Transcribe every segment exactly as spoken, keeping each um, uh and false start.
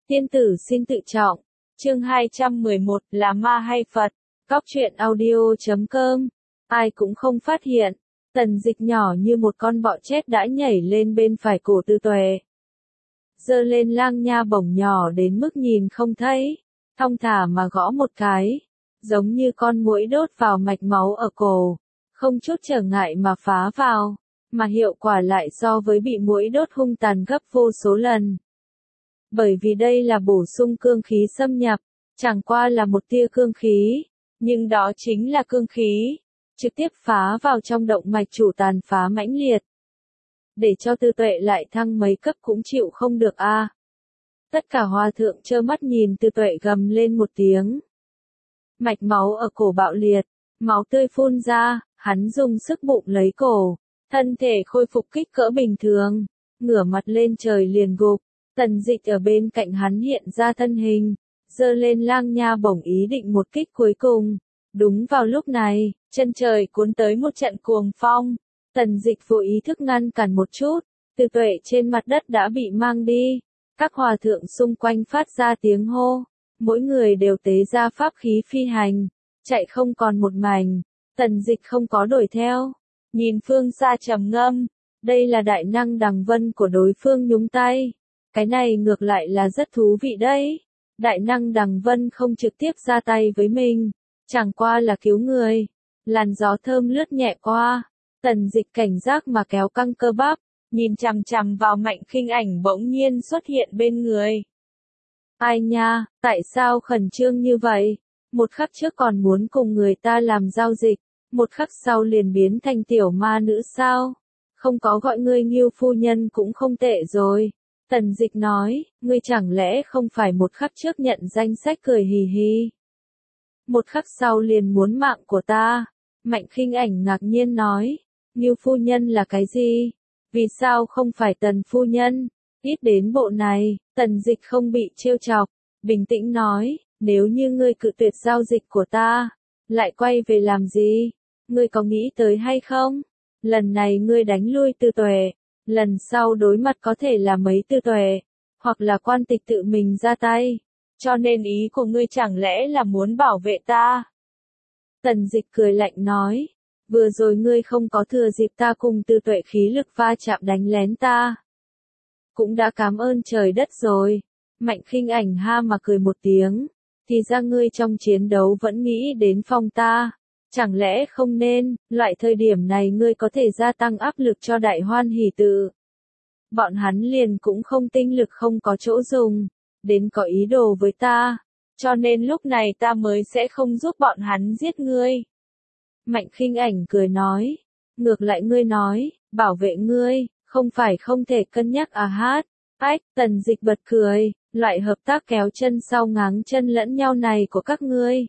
Tiên tử xin tự trọng. Chương hai trăm mười một, là ma hay Phật? Cóc truyện audio chấm com. Ai cũng không phát hiện. Tần Dịch nhỏ như một con bọ chết đã nhảy lên bên phải cổ Tư Tuệ. Giơ lên lang nha bổng nhỏ đến mức nhìn không thấy. Thong thả mà gõ một cái. Giống như con muỗi đốt vào mạch máu ở cổ. Không chút trở ngại mà phá vào. Mà hiệu quả lại so với bị muỗi đốt hung tàn gấp vô số lần. Bởi vì đây là bổ sung cương khí xâm nhập, chẳng qua là một tia cương khí, nhưng đó chính là cương khí, trực tiếp phá vào trong động mạch chủ tàn phá mãnh liệt. Để cho Tư Tuệ lại thăng mấy cấp cũng chịu không được a. À. Tất cả hòa thượng trơ mắt nhìn Tư Tuệ gầm lên một tiếng. Mạch máu ở cổ bạo liệt, máu tươi phun ra, hắn dùng sức bụng lấy cổ, thân thể khôi phục kích cỡ bình thường, ngửa mặt lên trời liền gục. Tần Dịch ở bên cạnh hắn hiện ra thân hình, giơ lên lang nha bổng ý định một kích cuối cùng. Đúng vào lúc này, chân trời cuốn tới một trận cuồng phong. Tần Dịch vô ý thức ngăn cản một chút, Tư Tuệ trên mặt đất đã bị mang đi. Các hòa thượng xung quanh phát ra tiếng hô, mỗi người đều tế ra pháp khí phi hành, chạy không còn một mảnh. Tần Dịch không có đuổi theo, nhìn phương xa trầm ngâm, đây là đại năng đằng vân của đối phương nhúng tay. Cái này ngược lại là rất thú vị đấy. Đại năng đằng vân không trực tiếp ra tay với mình, chẳng qua là cứu người. Làn gió thơm lướt nhẹ qua, Tần Dịch cảnh giác mà kéo căng cơ bắp, nhìn chằm chằm vào Mạnh Khinh Ảnh bỗng nhiên xuất hiện bên người. Ai nha, tại sao khẩn trương như vậy? Một khắc trước còn muốn cùng người ta làm giao dịch, một khắc sau liền biến thành tiểu ma nữ sao? Không có gọi ngươi Ngưu phu nhân cũng không tệ rồi. Tần Dịch nói, ngươi chẳng lẽ không phải một khắc trước nhận danh sách cười hì hì. Một khắc sau liền muốn mạng của ta. Mạnh Khinh Ảnh ngạc nhiên nói, Ngưu phu nhân là cái gì? Vì sao không phải Tần phu nhân? Ít đến bộ này, Tần Dịch không bị trêu chọc, bình tĩnh nói, nếu như ngươi cự tuyệt giao dịch của ta, lại quay về làm gì? Ngươi có nghĩ tới hay không? Lần này ngươi đánh lui Tư Tuệ. Lần sau đối mặt có thể là mấy Tư Tuệ, hoặc là Quan Tịch tự mình ra tay. Cho nên ý của ngươi chẳng lẽ là muốn bảo vệ ta? Tần Dịch cười lạnh nói, vừa rồi ngươi không có thừa dịp ta cùng Tư Tuệ khí lực va chạm đánh lén ta. Cũng đã cảm ơn trời đất rồi. Mạnh Khinh Ảnh ha mà cười một tiếng, thì ra ngươi trong chiến đấu vẫn nghĩ đến phong ta. Chẳng lẽ không nên, loại thời điểm này ngươi có thể gia tăng áp lực cho Đại Hoan Hỷ Tự. Bọn hắn liền cũng không tinh lực không có chỗ dùng, đến có ý đồ với ta, cho nên lúc này ta mới sẽ không giúp bọn hắn giết ngươi. Mạnh Khinh Ảnh cười nói, ngược lại ngươi nói, bảo vệ ngươi, không phải không thể cân nhắc à hát. Ách, Tần Dịch bật cười, loại hợp tác kéo chân sau ngáng chân lẫn nhau này của các ngươi.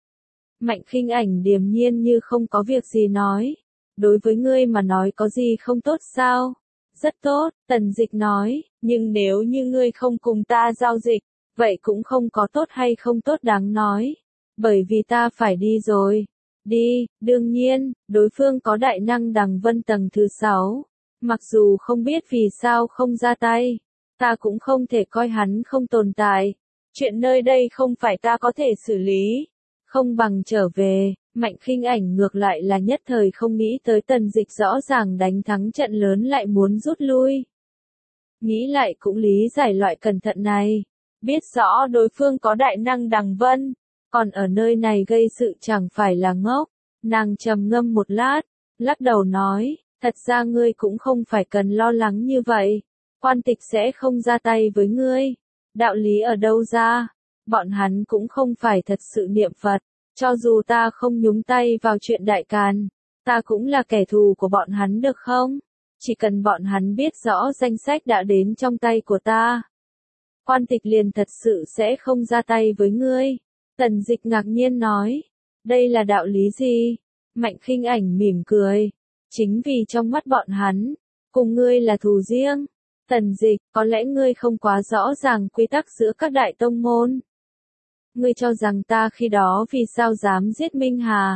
Mạnh Khinh Ảnh điềm nhiên như không có việc gì nói, đối với ngươi mà nói có gì không tốt sao? Rất tốt, Tần Dịch nói, nhưng nếu như ngươi không cùng ta giao dịch, vậy cũng không có tốt hay không tốt đáng nói, bởi vì ta phải đi rồi. Đi, đương nhiên, đối phương có đại năng đằng vân tầng thứ sáu, mặc dù không biết vì sao không ra tay, ta cũng không thể coi hắn không tồn tại, chuyện nơi đây không phải ta có thể xử lý. Không bằng trở về. Mạnh Khinh Ảnh ngược lại là nhất thời không nghĩ tới Tần Dịch rõ ràng đánh thắng trận lớn lại muốn rút lui. Nghĩ lại cũng lý giải loại cẩn thận này, biết rõ đối phương có đại năng đằng vân, còn ở nơi này gây sự chẳng phải là ngốc. Nàng trầm ngâm một lát, lắc đầu nói, thật ra ngươi cũng không phải cần lo lắng như vậy, Quan Tịch sẽ không ra tay với ngươi. Đạo lý ở đâu ra? Bọn hắn cũng không phải thật sự niệm Phật, cho dù ta không nhúng tay vào chuyện đại càn, ta cũng là kẻ thù của bọn hắn được không? Chỉ cần bọn hắn biết rõ danh sách đã đến trong tay của ta, Quan Tịch liền thật sự sẽ không ra tay với ngươi. Tần Dịch ngạc nhiên nói, đây là đạo lý gì? Mạnh Khinh Ảnh mỉm cười, chính vì trong mắt bọn hắn, cùng ngươi là thù riêng. Tần Dịch, có lẽ ngươi không quá rõ ràng quy tắc giữa các đại tông môn. Ngươi cho rằng ta khi đó vì sao dám giết Minh Hà,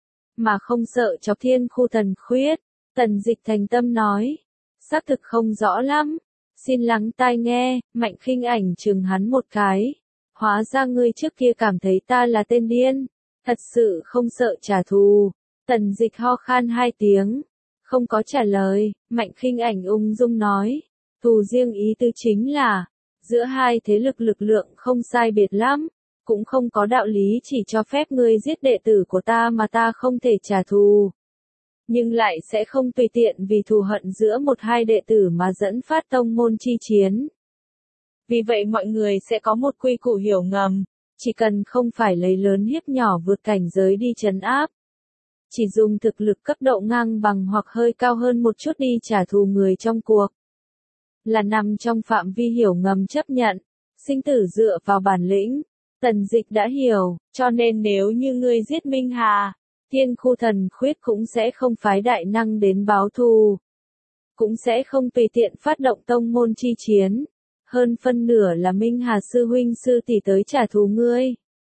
mà không sợ chọc thiên khu thần khuyết? Tần Dịch thành tâm nói, xác thực không rõ lắm, Xin lắng tai nghe, Mạnh Khinh Ảnh chừng hắn một cái. Hóa ra ngươi trước kia cảm thấy ta là tên điên, thật sự không sợ trả thù. Tần Dịch ho khan hai tiếng, không có trả lời, Mạnh Khinh Ảnh ung dung nói. Thù riêng ý tứ chính là, giữa hai thế lực lực lượng không sai biệt lắm, cũng không có đạo lý chỉ cho phép ngươi giết đệ tử của ta mà ta không thể trả thù. Nhưng lại sẽ không tùy tiện vì thù hận giữa một hai đệ tử mà dẫn phát tông môn chi chiến. Vì vậy mọi người sẽ có một quy củ hiểu ngầm, chỉ cần không phải lấy lớn hiếp nhỏ vượt cảnh giới đi trấn áp. Chỉ dùng thực lực cấp độ ngang bằng hoặc hơi cao hơn một chút đi trả thù người trong cuộc. Là nằm trong phạm vi hiểu ngầm chấp nhận, sinh tử dựa vào bản lĩnh. Tần Dịch đã hiểu, cho nên nếu như ngươi giết Minh Hà, Thiên Khu Thần Khuyết cũng sẽ không phái đại năng đến báo thù. Cũng sẽ không tùy tiện phát động tông môn chi chiến. Hơn phân nửa là Minh Hà sư huynh sư tỷ tới trả thù ngươi.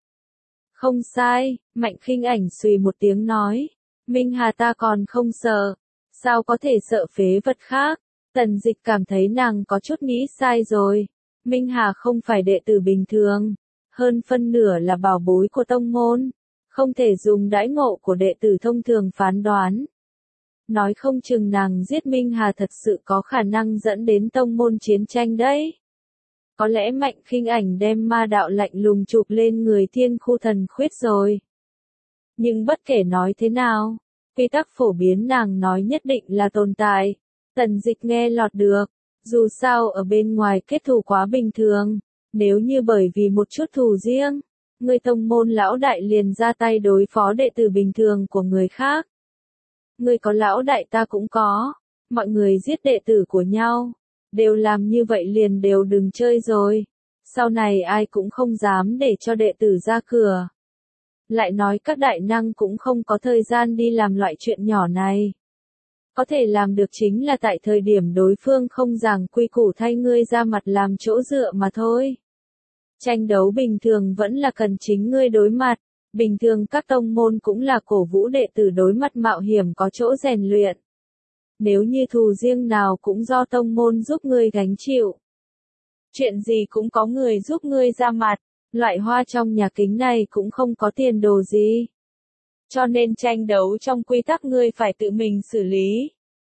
Không sai, Mạnh Khinh Ảnh xùy một tiếng nói. Minh Hà ta còn không sợ, sao có thể sợ phế vật khác? Tần Dịch cảm thấy nàng có chút nghĩ sai rồi. Minh Hà không phải đệ tử bình thường, hơn phân nửa là bảo bối của tông môn, không thể dùng đãi ngộ của đệ tử thông thường phán đoán. Nói không chừng nàng giết Minh Hà thật sự có khả năng dẫn đến tông môn chiến tranh đấy. Có lẽ Mạnh Khinh Ảnh đem ma đạo lạnh lùng chụp lên người Thiên Khu Thần Khuyết rồi. Nhưng bất kể nói thế nào, quy tắc phổ biến nàng nói nhất định là tồn tại. Tần Dịch nghe lọt được, dù sao ở bên ngoài kết thù quá bình thường, nếu như bởi vì một chút thù riêng, người tông môn lão đại liền ra tay đối phó đệ tử bình thường của người khác. Người có lão đại ta cũng có, mọi người giết đệ tử của nhau, đều làm như vậy liền đều đừng chơi rồi, sau này ai cũng không dám để cho đệ tử ra cửa. Lại nói các đại năng cũng không có thời gian đi làm loại chuyện nhỏ này. Có thể làm được chính là tại thời điểm đối phương không giảng quy củ thay ngươi ra mặt làm chỗ dựa mà thôi. Tranh đấu bình thường vẫn là cần chính ngươi đối mặt, bình thường các tông môn cũng là cổ vũ đệ tử đối mặt mạo hiểm có chỗ rèn luyện. Nếu như thù riêng nào cũng do tông môn giúp ngươi gánh chịu. Chuyện gì cũng có người giúp ngươi ra mặt, loại hoa trong nhà kính này cũng không có tiền đồ gì. Cho nên tranh đấu trong quy tắc ngươi phải tự mình xử lý.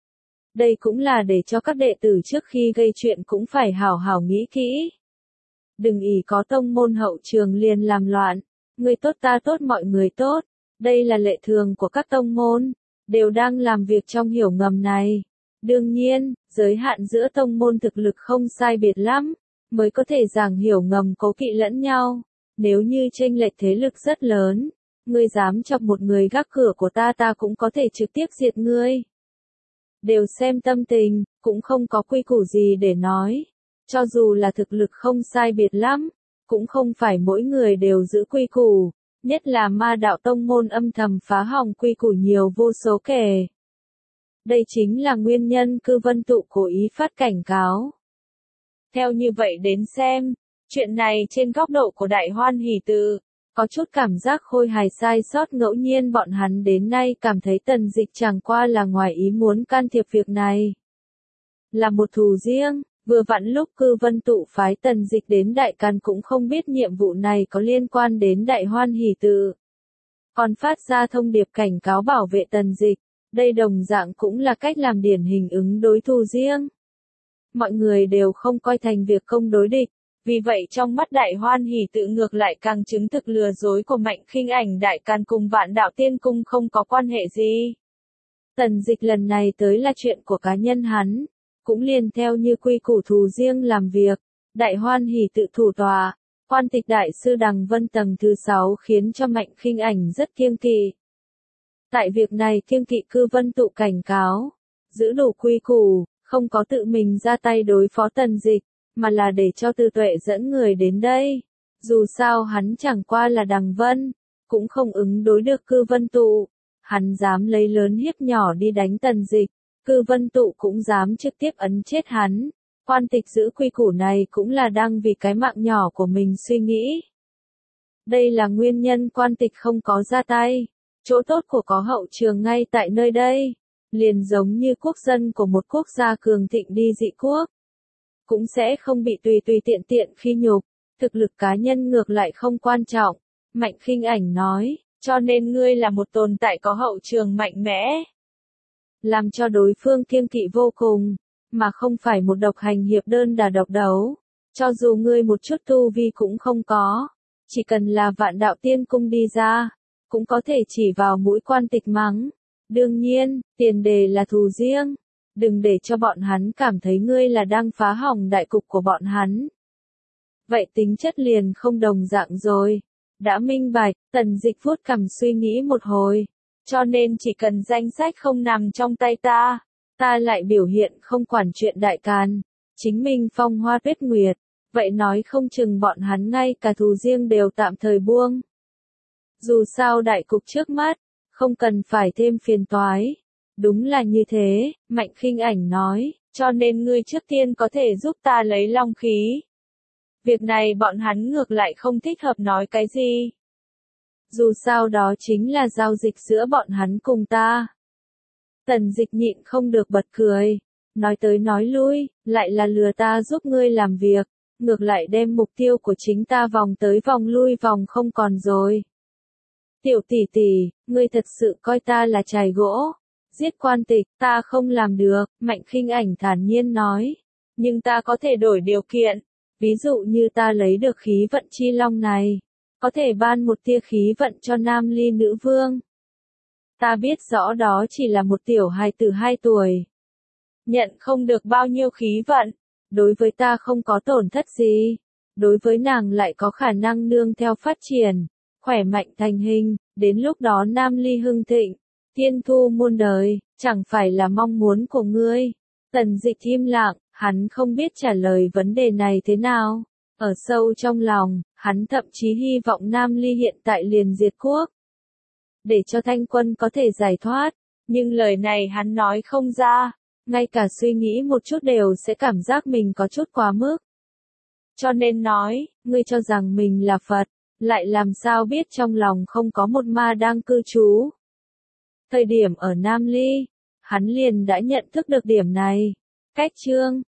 Đây cũng là để cho các đệ tử trước khi gây chuyện cũng phải hảo hảo nghĩ kỹ. Đừng ỷ có tông môn hậu trường liền làm loạn, người tốt ta tốt mọi người tốt, đây là lệ thường của các tông môn, đều đang làm việc trong hiểu ngầm này. Đương nhiên, giới hạn giữa tông môn thực lực không sai biệt lắm, mới có thể giảng hiểu ngầm cố kỵ lẫn nhau. Nếu như chênh lệch thế lực rất lớn, ngươi dám chọc một người gác cửa của ta ta cũng có thể trực tiếp diệt ngươi. Đều xem tâm tình, cũng không có quy củ gì để nói. Cho dù là thực lực không sai biệt lắm, cũng không phải mỗi người đều giữ quy củ, nhất là ma đạo tông môn âm thầm phá hỏng quy củ nhiều vô số kể. Đây chính là nguyên nhân Cư Vân Tụ cố ý phát cảnh cáo. Theo như vậy đến xem, chuyện này trên góc độ của Đại Hoan Hỷ Tự, có chút cảm giác khôi hài sai sót ngẫu nhiên bọn hắn đến nay cảm thấy Tần Dịch chẳng qua là ngoài ý muốn can thiệp việc này. Là một thù riêng, vừa vặn lúc Cư Vân Tụ phái Tần Dịch đến Đại Càn cũng không biết nhiệm vụ này có liên quan đến Đại Hoan Hỷ Tự. Còn phát ra thông điệp cảnh cáo bảo vệ Tần Dịch, đây đồng dạng cũng là cách làm điển hình ứng đối thù riêng. Mọi người đều không coi thành việc công đối địch. Vì vậy trong mắt Đại Hoan Hỷ Tự ngược lại càng chứng thực lừa dối của Mạnh Khinh Ảnh Đại Càn cùng Vạn Đạo Tiên Cung không có quan hệ gì. Tần Dịch lần này tới là chuyện của cá nhân hắn, cũng liền theo như quy củ thù riêng làm việc. Đại Hoan Hỷ Tự thủ tòa, quan tịch đại sư Đằng Vân tầng thứ sáu khiến cho Mạnh Khinh Ảnh rất kiêng kỵ. Tại việc này kiêng kỵ Cư Vân Tụ cảnh cáo, giữ đủ quy củ, không có tự mình ra tay đối phó Tần Dịch, mà là để cho Tư Tuệ dẫn người đến đây. Dù sao hắn chẳng qua là Đằng Vân, cũng không ứng đối được Cư Vân Tụ. Hắn dám lấy lớn hiếp nhỏ đi đánh Tần Dịch, Cư Vân Tụ cũng dám trực tiếp ấn chết hắn. Quan tịch giữ quy củ này cũng là đang vì cái mạng nhỏ của mình suy nghĩ. Đây là nguyên nhân quan tịch không có ra tay. Chỗ tốt của có hậu trường ngay tại nơi đây, liền giống như quốc dân của một quốc gia cường thịnh đi dị quốc. cũng sẽ không bị tùy tùy tiện tiện khi nhục, thực lực cá nhân ngược lại không quan trọng. Mạnh Khinh Ảnh nói, cho nên ngươi là một tồn tại có hậu trường mạnh mẽ, làm cho đối phương kiêng kỵ vô cùng, mà không phải một độc hành hiệp đơn đả độc đấu. Cho dù ngươi một chút tu vi cũng không có, chỉ cần là Vạn Đạo Tiên Cung đi ra, cũng có thể chỉ vào mũi Quan Tịch mắng. Đương nhiên, tiền đề là thù riêng, đừng để cho bọn hắn cảm thấy ngươi là đang phá hỏng đại cục của bọn hắn. Vậy tính chất liền không đồng dạng rồi. Đã minh bạch, Tần Dịch vuốt cằm suy nghĩ một hồi. Cho nên chỉ cần danh sách không nằm trong tay ta, ta lại biểu hiện không quản chuyện đại càn, chính mình phong hoa tuyết nguyệt, vậy nói không chừng bọn hắn ngay cả thù riêng đều tạm thời buông. Dù sao đại cục trước mắt, không cần phải thêm phiền toái. Đúng là như thế, Mạnh Khinh Ảnh nói, cho nên ngươi trước tiên có thể giúp ta lấy long khí. Việc này bọn hắn ngược lại không thích hợp nói cái gì. Dù sao đó chính là giao dịch giữa bọn hắn cùng ta. Tần Dịch nhịn không được bật cười, nói tới nói lui, lại là lừa ta giúp ngươi làm việc, ngược lại đem mục tiêu của chính ta vòng tới vòng lui vòng không còn rồi. Tiểu tỷ tỷ, ngươi thật sự coi ta là chài gỗ, giết Quan Tịch, ta không làm được, Mạnh Khinh Ảnh thản nhiên nói, nhưng ta có thể đổi điều kiện, ví dụ như ta lấy được khí vận chi long này, có thể ban một tia khí vận cho Nam Ly nữ vương. Ta biết rõ đó chỉ là một tiểu hài tử hai tuổi, nhận không được bao nhiêu khí vận, đối với ta không có tổn thất gì, đối với nàng lại có khả năng nương theo phát triển, khỏe mạnh thành hình, đến lúc đó Nam Ly hưng thịnh, tiên thu muôn đời, chẳng phải là mong muốn của ngươi. Tần Dịch im lặng, hắn không biết trả lời vấn đề này thế nào. Ở sâu trong lòng, hắn thậm chí hy vọng Nam Ly hiện tại liền diệt quốc, để cho Thanh Quân có thể giải thoát, nhưng lời này hắn nói không ra, ngay cả suy nghĩ một chút đều sẽ cảm giác mình có chút quá mức. Cho nên nói, ngươi cho rằng mình là Phật, lại làm sao biết trong lòng không có một ma đang cư trú. Thời điểm ở Nam Ly, hắn liền đã nhận thức được điểm này. Cách chương